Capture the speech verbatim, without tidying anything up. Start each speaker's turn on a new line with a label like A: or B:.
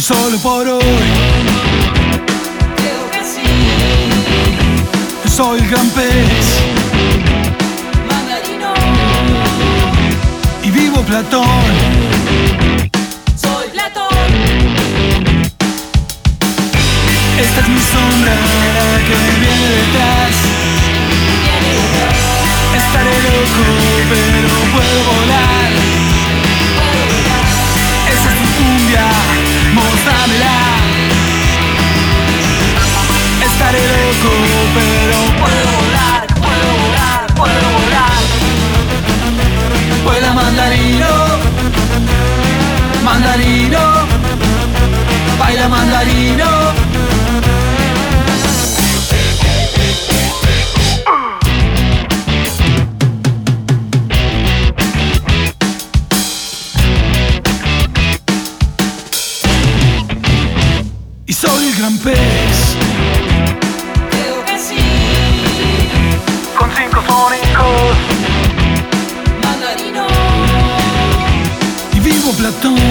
A: Solo por hoy
B: creo que sí.
A: soy el gran pez
B: Mandarino.
A: y vivo Platón.
B: Soy Platón.
A: Esta es mi sombra que viene detrás.
B: Viene detrás.
A: Estaré loco pero puedo volar.
B: Puedo volar.
A: Esa es mi cumbia, mostrámela. Estaré loco pero puedo volar, puedo volar, puedo volar. Vuela mandarino, mandarino, baila mandarino. Y soy el gran pez
B: Creo que sí.
A: con cinco fónicos
B: Mandarino.
A: y vivo Platón.